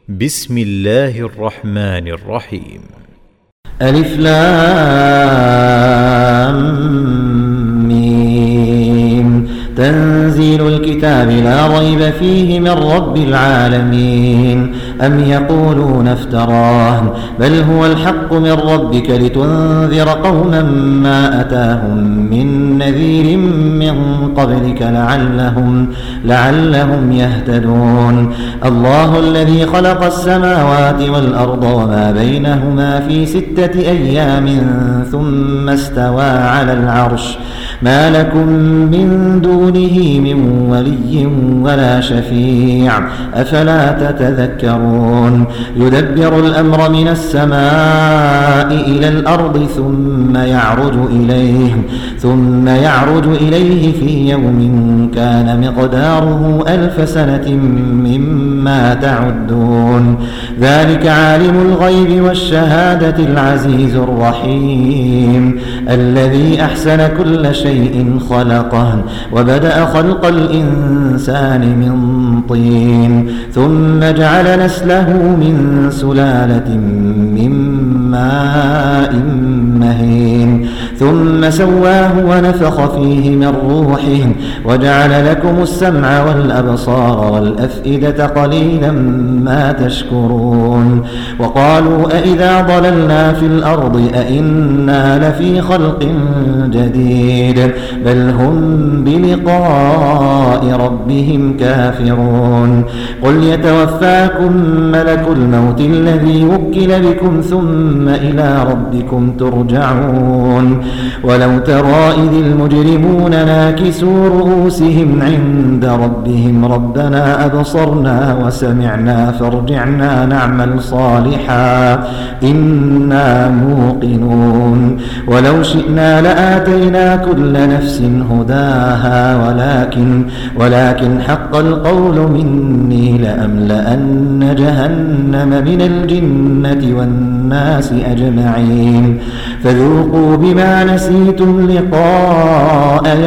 بسم الله الرحمن الرحيم. ألف لام ميم. تنزيل الكتاب لا ريب فيه من رب العالمين. أم يقولون افتراه بل هو الحق من ربك لتنذر قوما ما أتاهم من نذير من قبلك لعلهم يهتدون. الله الذي خلق السماوات والأرض وما بينهما في 6 أيام ثم استوى على العرش ما لكم من دونه من ولي ولا شفيع أفلا تتذكرون. يدبر الأمر من السماء إلى الأرض ثم يعرج إليه في يوم كان مقداره 1000 سنة مما تعدون. ذلك عالم الغيب والشهادة العزيز الرحيم الذي أحسن كل شيء خلقه وبدأ خلق الإنسان من طين ثم جعل نسله من سلالة من ماء مهين ثم سواه ونفخ فيه من روحه وجعل لكم السمع والأبصار والأفئدة قليلا ما تشكرون. وقالوا أئذا ضللنا في الأرض أئنا لفي خلق جديد بل هم بلقاء ربهم كافرون. قل يتوفاكم ملك الموت الذي وكل بكم ثم إلى ربكم ترجعون. ولو ترى إذ المجرمون ناكسوا رؤوسهم عند ربهم ربنا أبصرنا وسمعنا فارجعنا نعمل صالحا إنا موقنون. ولو شئنا لآتينا كل نفس هداها ولكن حق القول مني لأملأن جهنم من الجنة والناس أجمعين. فذوقوا بما نسيتم لقاء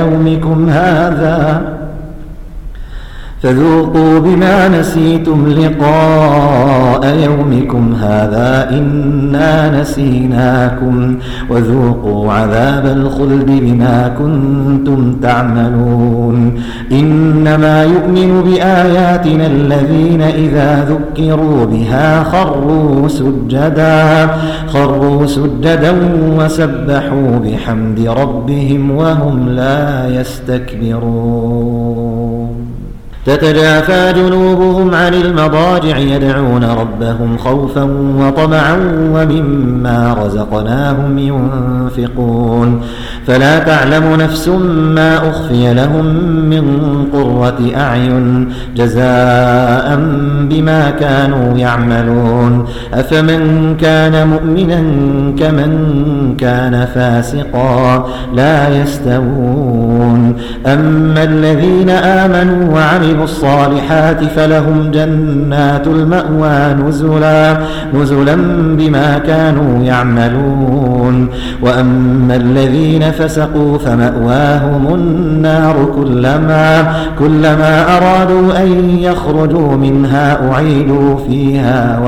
يومكم هذا إنا نسيناكم وذوقوا عذاب الخلد بما كنتم تعملون. إنما يؤمن بآياتنا الذين إذا ذكروا بها خروا سجدا وسبحوا بحمد ربهم وهم لا يستكبرون. تتجافى جنوبهم عن المضاجع يدعون ربهم خوفا وطمعا ومما رزقناهم ينفقون. فلا تعلم نفس ما أخفي لهم من قرة أعين جزاء بما كانوا يعملون. أفمن كان مؤمنا كمن كان فاسقا لا يستوون. أما الذين آمنوا وعملوا الصالحات فلهم جنات المأوى نزلا بما كانوا يعملون. وأما الذين فسقوا فمأواهم النار كلما أرادوا أن يخرجوا منها أعيدوا فيها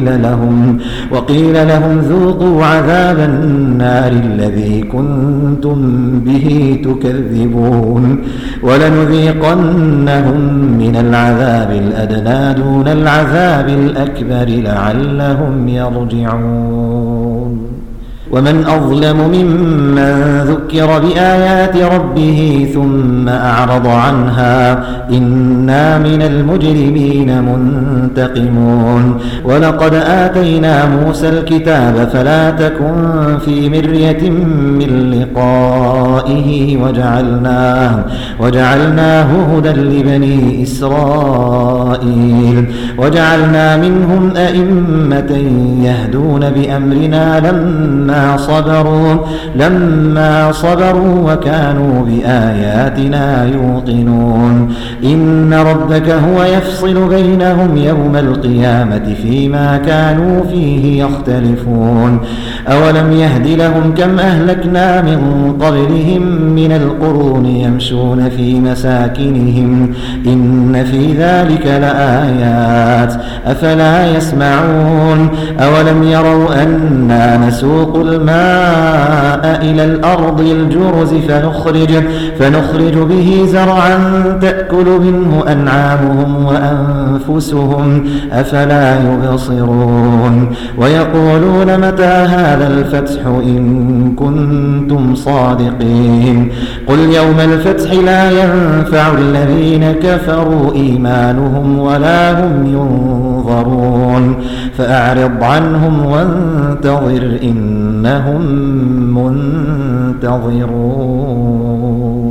وقيل لهم ذوقوا عذاب النار الذي كنتم به تكذبون. ولنذيقنهم من العذاب الأدنى دون العذاب الأكبر لعلهم يرجعون. ومن أظلم ممن ذكر بآيات ربه ثم أعرض عنها إنا من المجرمين منتقمون. ولقد آتينا موسى الكتاب فلا تكن في مرية من لقائه وجعلناه هدى لبني إسرائيل. وجعلنا منهم أئمة يهدون بأمرنا لما صبروا وكانوا بآياتنا يوقنون. إن ربك هو يفصل بينهم يوم القيامة فيما كانوا فيه يختلفون. أولم يهد لهم كم أهلكنا من قبلهم من القرون يمشون في مساكنهم إن في ذلك لآيات أفلا يسمعون أولم يروا أنا نسوق الماء إلى الأرض الجرز فنخرج به زرعا تأكل منه أنعامهم وأنفسهم أفلا يبصرون ويقولون متى هذا الفتح إن كنتم صادقين قل يوم الفتح لا ينفع الذين كفروا إيمانهم ولا هم ينظرون فأعرض عنهم وانتظر إنهم منتظرون.